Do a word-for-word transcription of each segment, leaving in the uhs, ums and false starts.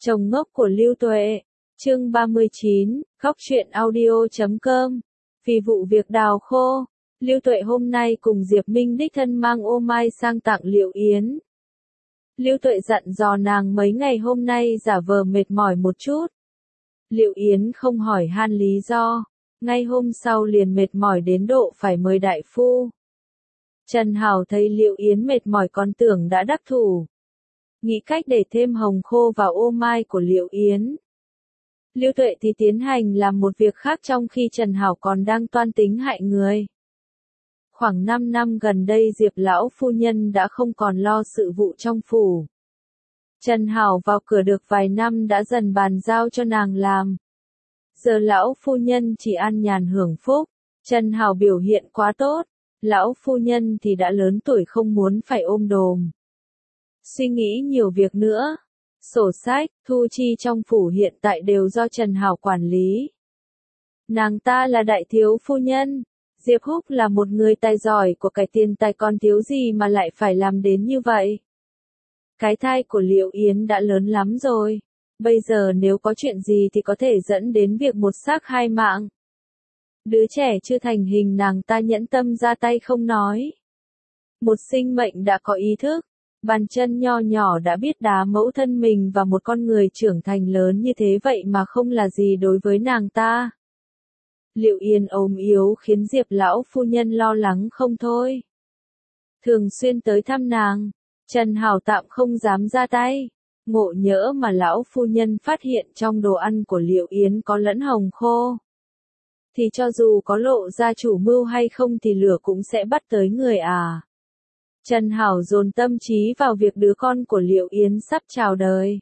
Chồng ngốc của Lưu Tuệ, chương ba mươi chín, khóc chuyện audio chấm com. Vì vụ việc đào khô, Lưu Tuệ hôm nay cùng Diệp Minh đích thân mang ô mai sang tặng Liệu Yến. Lưu Tuệ dặn dò nàng mấy ngày hôm nay giả vờ mệt mỏi một chút. Liệu Yến không hỏi han lý do, ngay hôm sau liền mệt mỏi đến độ phải mời đại phu. Trần Hảo thấy Liệu Yến mệt mỏi còn tưởng đã đắc thủ. Nghĩ cách để thêm hồng khô vào ô mai của Liệu Yến. Lưu Tuệ thì tiến hành làm một việc khác trong khi Trần Hảo còn đang toan tính hại người. Khoảng năm năm gần đây Diệp lão phu nhân đã không còn lo sự vụ trong phủ. Trần Hảo vào cửa được vài năm đã dần bàn giao cho nàng làm. Giờ lão phu nhân chỉ an nhàn hưởng phúc. Trần Hảo biểu hiện quá tốt. Lão phu nhân thì đã lớn tuổi không muốn phải ôm đồm. Suy nghĩ nhiều việc nữa. Sổ sách, thu chi trong phủ hiện tại đều do Trần Hảo quản lý. Nàng ta là đại thiếu phu nhân. Diệp Húc là một người tài giỏi của cải tiền tài, còn thiếu gì mà lại phải làm đến như vậy. Cái thai của Liệu Yến đã lớn lắm rồi. Bây giờ nếu có chuyện gì thì có thể dẫn đến việc một xác hai mạng. Đứa trẻ chưa thành hình nàng ta nhẫn tâm ra tay không nói. Một sinh mệnh đã có ý thức. Bàn chân nho nhỏ đã biết đá mẫu thân mình và một con người trưởng thành lớn như thế vậy mà không là gì đối với nàng ta. Liệu Yến ốm yếu khiến Diệp lão phu nhân lo lắng không thôi. Thường xuyên tới thăm nàng, Trần Hảo tạm không dám ra tay. Ngộ nhỡ mà lão phu nhân phát hiện trong đồ ăn của Liệu Yến có lẫn hồng khô. Thì cho dù có lộ ra chủ mưu hay không thì lửa cũng sẽ bắt tới người à. Trần Hảo dồn tâm trí vào việc đứa con của Liệu Yến sắp chào đời.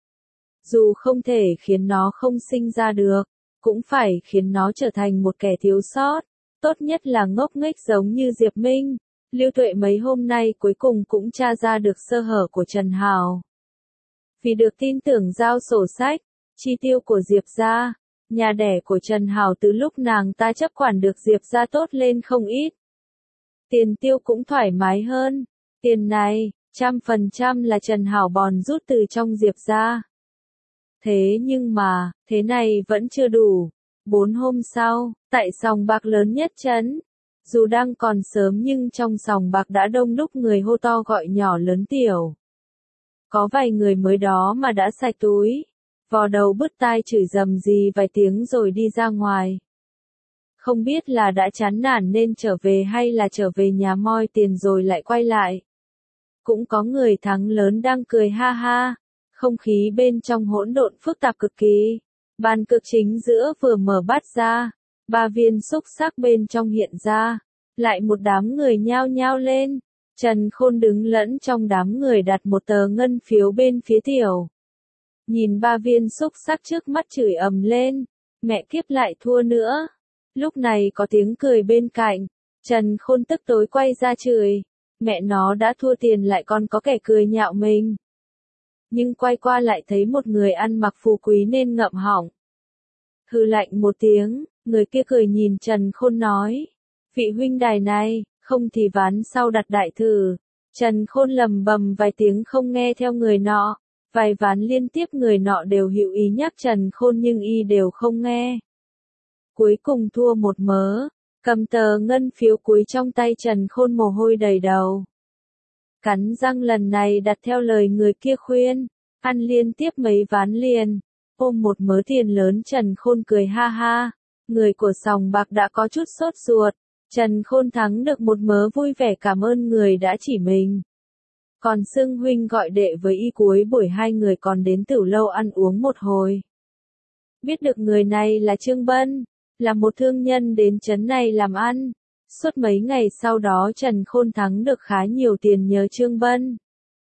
Dù không thể khiến nó không sinh ra được, cũng phải khiến nó trở thành một kẻ thiếu sót, tốt nhất là ngốc nghếch giống như Diệp Minh. Lưu Tuệ mấy hôm nay cuối cùng cũng tra ra được sơ hở của Trần Hảo. Vì được tin tưởng giao sổ sách, chi tiêu của Diệp gia, nhà đẻ của Trần Hảo từ lúc nàng ta chấp quản được Diệp gia tốt lên không ít. Tiền tiêu cũng thoải mái hơn. Tiền này, trăm phần trăm là Trần Hảo bòn rút từ trong Diệp gia. Thế nhưng mà, thế này vẫn chưa đủ. Bốn hôm sau, tại sòng bạc lớn nhất trấn, dù đang còn sớm nhưng trong sòng bạc đã đông đúc người hô to gọi nhỏ lớn tiểu. Có vài người mới đó mà đã sạch túi, vò đầu bứt tai chửi rầm gì vài tiếng rồi đi ra ngoài. Không biết là đã chán nản nên trở về hay là trở về nhà moi tiền rồi lại quay lại. Cũng có người thắng lớn đang cười ha ha. Không khí bên trong hỗn độn phức tạp cực kỳ. Bàn cược chính giữa vừa mở bát ra. Ba viên xúc sắc bên trong hiện ra. Lại một đám người nhao nhao lên. Trần Khôn đứng lẫn trong đám người đặt một tờ ngân phiếu bên phía tiểu. Nhìn ba viên xúc sắc trước mắt chửi ầm lên. Mẹ kiếp lại thua nữa. Lúc này có tiếng cười bên cạnh. Trần Khôn tức tối quay ra chửi. Mẹ nó đã thua tiền lại còn có kẻ cười nhạo mình. Nhưng quay qua lại thấy một người ăn mặc phú quý nên ngậm họng. Hừ lạnh một tiếng, người kia cười nhìn Trần Khôn nói. Vị huynh đài này, không thì ván sau đặt đại thử. Trần Khôn lầm bầm vài tiếng không nghe theo người nọ. Vài ván liên tiếp người nọ đều hữu ý nhắc Trần Khôn nhưng y đều không nghe. Cuối cùng thua một mớ, cầm tờ ngân phiếu cuối trong tay Trần Khôn mồ hôi đầy đầu. Cắn răng lần này đặt theo lời người kia khuyên, ăn liên tiếp mấy ván liền, ôm một mớ tiền lớn. Trần Khôn cười ha ha, người của sòng bạc đã có chút sốt ruột, Trần Khôn thắng được một mớ vui vẻ cảm ơn người đã chỉ mình. Còn xưng huynh gọi đệ với y cuối buổi hai người còn đến tửu lâu ăn uống một hồi. Biết được người này là Trương Bân, là một thương nhân đến trấn này làm ăn. Suốt mấy ngày sau đó Trần Khôn thắng được khá nhiều tiền nhờ Trương Bân.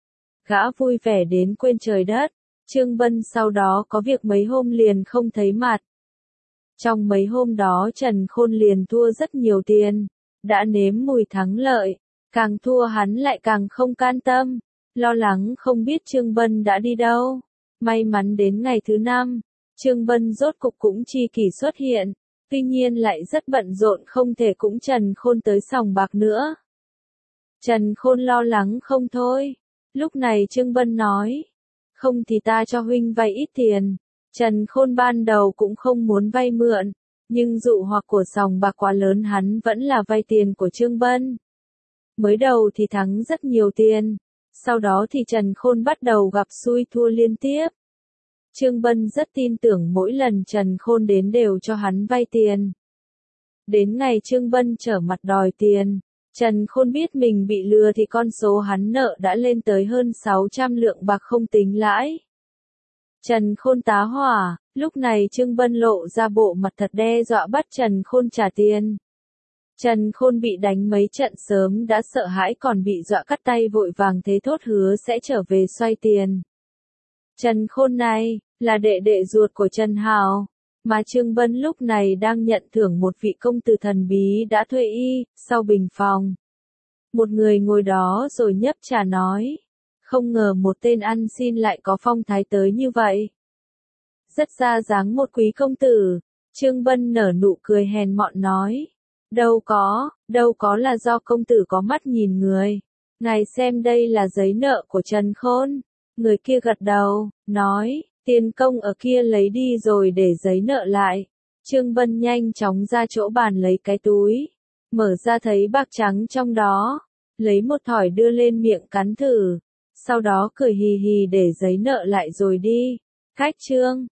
Gã vui vẻ đến quên trời đất. Trương Bân sau đó có việc mấy hôm liền không thấy mặt. Trong mấy hôm đó Trần Khôn liền thua rất nhiều tiền. Đã nếm mùi thắng lợi. Càng thua hắn lại càng không can tâm. Lo lắng không biết Trương Bân đã đi đâu. May mắn đến ngày thứ năm, Trương Bân rốt cục cũng chi kỷ xuất hiện. Tuy nhiên lại rất bận rộn không thể cũng Trần Khôn tới sòng bạc nữa. Trần Khôn lo lắng không thôi. Lúc này Trương Bân nói. Không thì ta cho huynh vay ít tiền. Trần Khôn ban đầu cũng không muốn vay mượn, nhưng dụ hoặc của sòng bạc quá lớn hắn vẫn là vay tiền của Trương Bân. Mới đầu thì thắng rất nhiều tiền, sau đó thì Trần Khôn bắt đầu gặp xui thua liên tiếp. Trương Bân rất tin tưởng mỗi lần Trần Khôn đến đều cho hắn vay tiền. Đến ngày Trương Bân trở mặt đòi tiền, Trần Khôn biết mình bị lừa thì con số hắn nợ đã lên tới hơn sáu trăm lượng bạc không tính lãi. Trần Khôn tá hỏa, lúc này Trương Bân lộ ra bộ mặt thật đe dọa bắt Trần Khôn trả tiền. Trần Khôn bị đánh mấy trận sớm đã sợ hãi còn bị dọa cắt tay vội vàng thế thốt hứa sẽ trở về xoay tiền. Trần Khôn này, là đệ đệ ruột của Trần Hào, mà Trương Bân lúc này đang nhận thưởng một vị công tử thần bí đã thuê y, sau bình phòng. Một người ngồi đó rồi nhấp trà nói, không ngờ một tên ăn xin lại có phong thái tới như vậy. Rất ra dáng một quý công tử, Trương Bân nở nụ cười hèn mọn nói. Đâu có, đâu có là do công tử có mắt nhìn người. Ngài xem đây là giấy nợ của Trần Khôn. Người kia gật đầu, nói, tiền công ở kia lấy đi rồi để giấy nợ lại. Trương Bân nhanh chóng ra chỗ bàn lấy cái túi. Mở ra thấy bạc trắng trong đó. Lấy một thỏi đưa lên miệng cắn thử. Sau đó cười hì hì để giấy nợ lại rồi đi. Khách Trương.